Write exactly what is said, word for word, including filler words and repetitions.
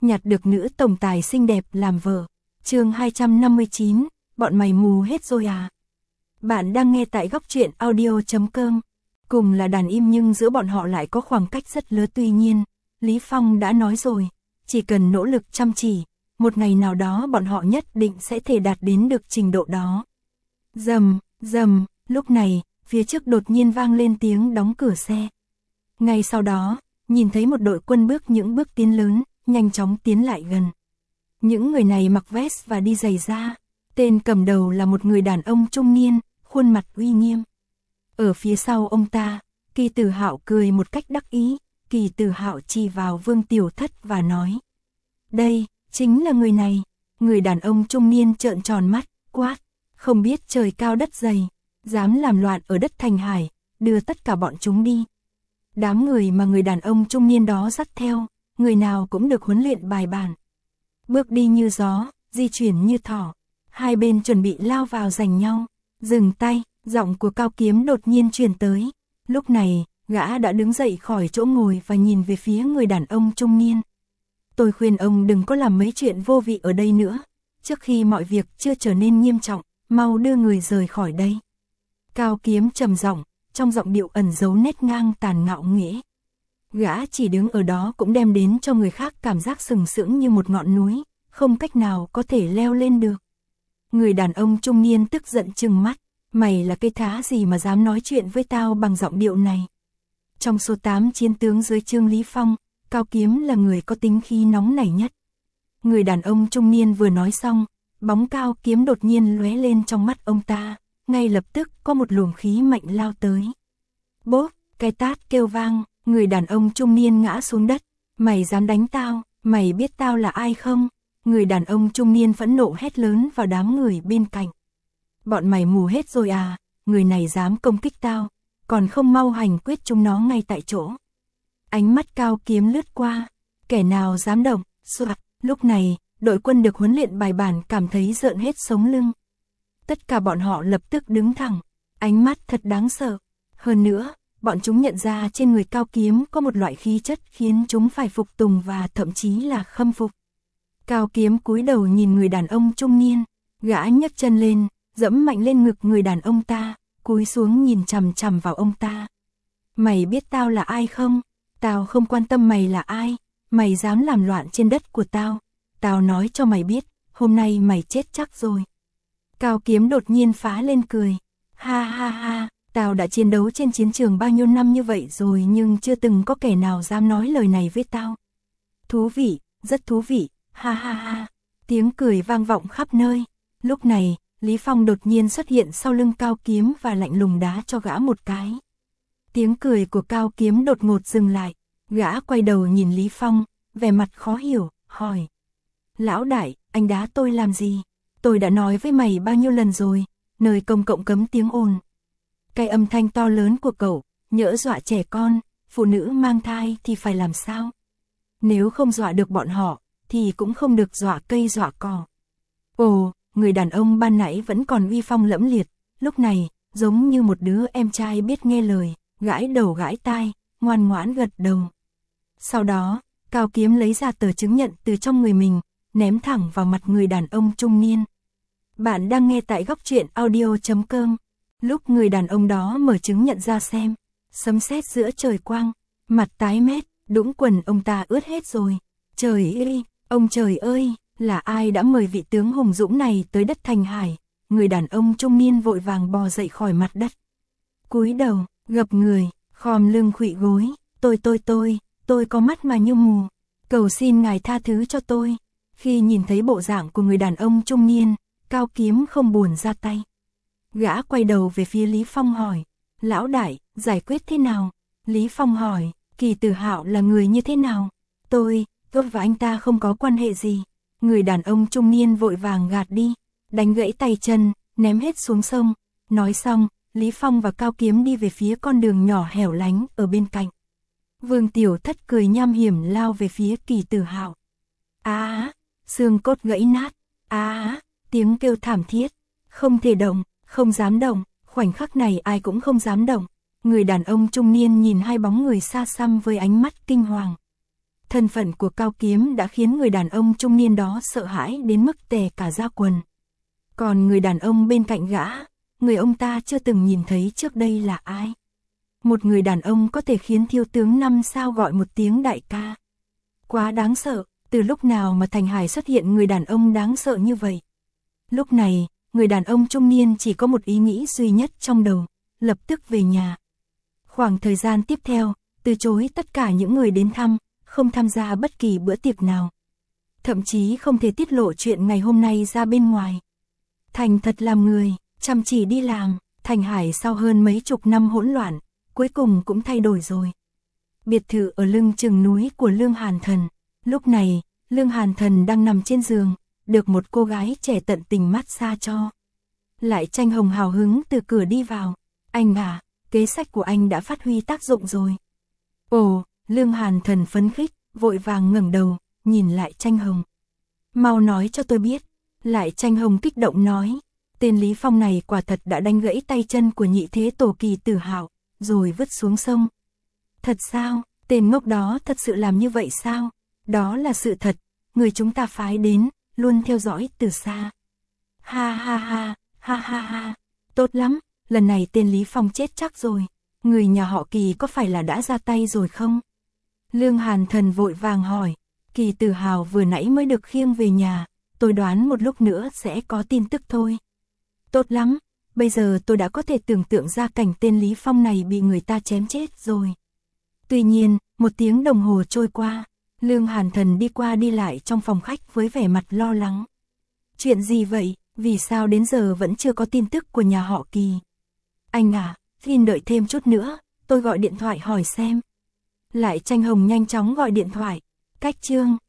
nhặt được nữ tổng tài xinh đẹp làm vợ. Chương hai trăm năm mươi chín, bọn mày mù hết rồi à? Bạn đang nghe tại góc truyện audio chấm com. Cùng là đàn im nhưng giữa bọn họ lại có khoảng cách rất lớn, tuy nhiên, Lý Phong đã nói rồi, chỉ cần nỗ lực chăm chỉ, một ngày nào đó bọn họ nhất định sẽ thể đạt đến được trình độ đó. Rầm, rầm, lúc này, phía trước đột nhiên vang lên tiếng đóng cửa xe. Ngay sau đó, nhìn thấy một đội quân bước những bước tiến lớn, nhanh chóng tiến lại gần. Những người này mặc vest và đi giày da. Tên cầm đầu là một người đàn ông trung niên, khuôn mặt uy nghiêm. Ở phía sau ông ta, Kỳ Tử Hạo cười một cách đắc ý. Kỳ Tử Hạo chỉ vào Vương Tiểu Thất và nói: đây, chính là người này. Người đàn ông trung niên trợn tròn mắt, quát: không biết trời cao đất dày, dám làm loạn ở đất Thành Hải, đưa tất cả bọn chúng đi. Đám người mà người đàn ông trung niên đó dắt theo, người nào cũng được huấn luyện bài bản. Bước đi như gió, di chuyển như thỏ. Hai bên chuẩn bị lao vào giành nhau. Dừng tay, giọng của Cao Kiếm đột nhiên truyền tới. Lúc này, gã đã đứng dậy khỏi chỗ ngồi và nhìn về phía người đàn ông trung niên. Tôi khuyên ông đừng có làm mấy chuyện vô vị ở đây nữa. Trước khi mọi việc chưa trở nên nghiêm trọng, mau đưa người rời khỏi đây. Cao Kiếm trầm giọng, trong giọng điệu ẩn giấu nét ngang tàn ngạo nghễ. Gã chỉ đứng ở đó cũng đem đến cho người khác cảm giác sừng sững như một ngọn núi, không cách nào có thể leo lên được. Người đàn ông trung niên tức giận trừng mắt, mày là cây thá gì mà dám nói chuyện với tao bằng giọng điệu này. Trong số tám chiến tướng dưới Trương Lý Phong, Cao Kiếm là người có tính khí nóng nảy nhất. Người đàn ông trung niên vừa nói xong, bóng Cao Kiếm đột nhiên lóe lên trong mắt ông ta, ngay lập tức có một luồng khí mạnh lao tới. Bốp, cái tát kêu vang, người đàn ông trung niên ngã xuống đất. Mày dám đánh tao, mày biết tao là ai không? Người đàn ông trung niên phẫn nộ hét lớn vào đám người bên cạnh. Bọn mày mù hết rồi à, người này dám công kích tao, còn không mau hành quyết chúng nó ngay tại chỗ. Ánh mắt Cao Kiếm lướt qua, kẻ nào dám động, soạt. Lúc này, đội quân được huấn luyện bài bản cảm thấy rợn hết sống lưng. Tất cả bọn họ lập tức đứng thẳng, ánh mắt thật đáng sợ. Hơn nữa, bọn chúng nhận ra trên người Cao Kiếm có một loại khí chất khiến chúng phải phục tùng và thậm chí là khâm phục. Cao Kiếm cúi đầu nhìn người đàn ông trung niên, gã nhấc chân lên, dẫm mạnh lên ngực người đàn ông ta, cúi xuống nhìn chằm chằm vào ông ta. Mày biết tao là ai không? Tao không quan tâm mày là ai, mày dám làm loạn trên đất của tao. Tao nói cho mày biết, hôm nay mày chết chắc rồi. Cao Kiếm đột nhiên phá lên cười. Ha ha ha, tao đã chiến đấu trên chiến trường bao nhiêu năm như vậy rồi nhưng chưa từng có kẻ nào dám nói lời này với tao. Thú vị, rất thú vị, ha ha ha. Tiếng cười vang vọng khắp nơi. Lúc này, Lý Phong đột nhiên xuất hiện sau lưng Cao Kiếm và lạnh lùng đá cho gã một cái. Tiếng cười của Cao Kiếm đột ngột dừng lại. Gã quay đầu nhìn Lý Phong, vẻ mặt khó hiểu, hỏi: lão đại, anh đá tôi làm gì? Tôi đã nói với mày bao nhiêu lần rồi, nơi công cộng cấm tiếng ồn. Cái âm thanh to lớn của cậu, nhỡ dọa trẻ con, phụ nữ mang thai thì phải làm sao? Nếu không dọa được bọn họ, thì cũng không được dọa cây dọa cỏ. Ồ, người đàn ông ban nãy vẫn còn uy phong lẫm liệt, lúc này, giống như một đứa em trai biết nghe lời, gãi đầu gãi tai, ngoan ngoãn gật đầu. Sau đó, Cao Kiếm lấy ra tờ chứng nhận từ trong người mình, ném thẳng vào mặt người đàn ông trung niên. Bạn đang nghe tại góc truyện audio chấm com. Lúc người đàn ông đó mở chứng nhận ra xem, sấm sét giữa trời quang, mặt tái mét, đũng quần ông ta ướt hết rồi. Trời ơi, ông trời ơi, là ai đã mời vị tướng hùng dũng này tới đất Thành Hải? Người đàn ông trung niên vội vàng bò dậy khỏi mặt đất. Cúi đầu, gập người, khom lưng khuỵu gối, tôi tôi tôi, tôi có mắt mà như mù. Cầu xin ngài tha thứ cho tôi. Khi nhìn thấy bộ dạng của người đàn ông trung niên, Cao Kiếm không buồn ra tay. Gã quay đầu về phía Lý Phong hỏi: lão đại, giải quyết thế nào? Lý Phong hỏi: Kỳ Tử Hạo là người như thế nào? Tôi, tôi và anh ta không có quan hệ gì. Người đàn ông trung niên vội vàng gạt đi, đánh gãy tay chân, ném hết xuống sông. Nói xong, Lý Phong và Cao Kiếm đi về phía con đường nhỏ hẻo lánh ở bên cạnh. Vương Tiểu Thất cười nham hiểm lao về phía Kỳ Tử Hạo. Á, xương cốt gãy nát. Á, tiếng kêu thảm thiết. Không thể động, không dám động. Khoảnh khắc này ai cũng không dám động. Người đàn ông trung niên nhìn hai bóng người xa xăm với ánh mắt kinh hoàng. Thân phận của Cao Kiếm đã khiến người đàn ông trung niên đó sợ hãi đến mức tè cả da quần. Còn người đàn ông bên cạnh gã, người ông ta chưa từng nhìn thấy trước đây là ai. Một người đàn ông có thể khiến thiếu tướng năm sao gọi một tiếng đại ca. Quá đáng sợ, từ lúc nào mà Thành Hải xuất hiện người đàn ông đáng sợ như vậy. Lúc này, người đàn ông trung niên chỉ có một ý nghĩ duy nhất trong đầu, lập tức về nhà. Khoảng thời gian tiếp theo, từ chối tất cả những người đến thăm, không tham gia bất kỳ bữa tiệc nào. Thậm chí không thể tiết lộ chuyện ngày hôm nay ra bên ngoài. Thành thật làm người, chăm chỉ đi làm, Thành Hải sau hơn mấy chục năm hỗn loạn, cuối cùng cũng thay đổi rồi. Biệt thự ở lưng chừng núi của Lương Hàn Thần. Lúc này, Lương Hàn Thần đang nằm trên giường, được một cô gái trẻ tận tình massage cho. Lại Tranh Hồng hào hứng từ cửa đi vào. Anh à, kế sách của anh đã phát huy tác dụng rồi. Ồ, Lương Hàn Thần phấn khích, vội vàng ngẩng đầu, nhìn Lại Tranh Hồng. Mau nói cho tôi biết. Lại Tranh Hồng kích động nói. Tên Lý Phong này quả thật đã đánh gãy tay chân của nhị thế tổ Kỳ Tử Hạo, rồi vứt xuống sông. Thật sao? Tên ngốc đó thật sự làm như vậy sao? Đó là sự thật, người chúng ta phái đến, luôn theo dõi từ xa. Ha ha ha, ha ha ha, tốt lắm, lần này tên Lý Phong chết chắc rồi. Người nhà họ Kỳ có phải là đã ra tay rồi không? Lương Hàn Thần vội vàng hỏi. Kỳ Tử Hào vừa nãy mới được khiêng về nhà, tôi đoán một lúc nữa sẽ có tin tức thôi. Tốt lắm, bây giờ tôi đã có thể tưởng tượng ra cảnh tên Lý Phong này bị người ta chém chết rồi. Tuy nhiên, một tiếng đồng hồ trôi qua, Lương Hàn Thần đi qua đi lại trong phòng khách với vẻ mặt lo lắng. Chuyện gì vậy, vì sao đến giờ vẫn chưa có tin tức của nhà họ Kỳ? Anh à, xin đợi thêm chút nữa, tôi gọi điện thoại hỏi xem. Lại Tranh Hồng nhanh chóng gọi điện thoại. Cách chương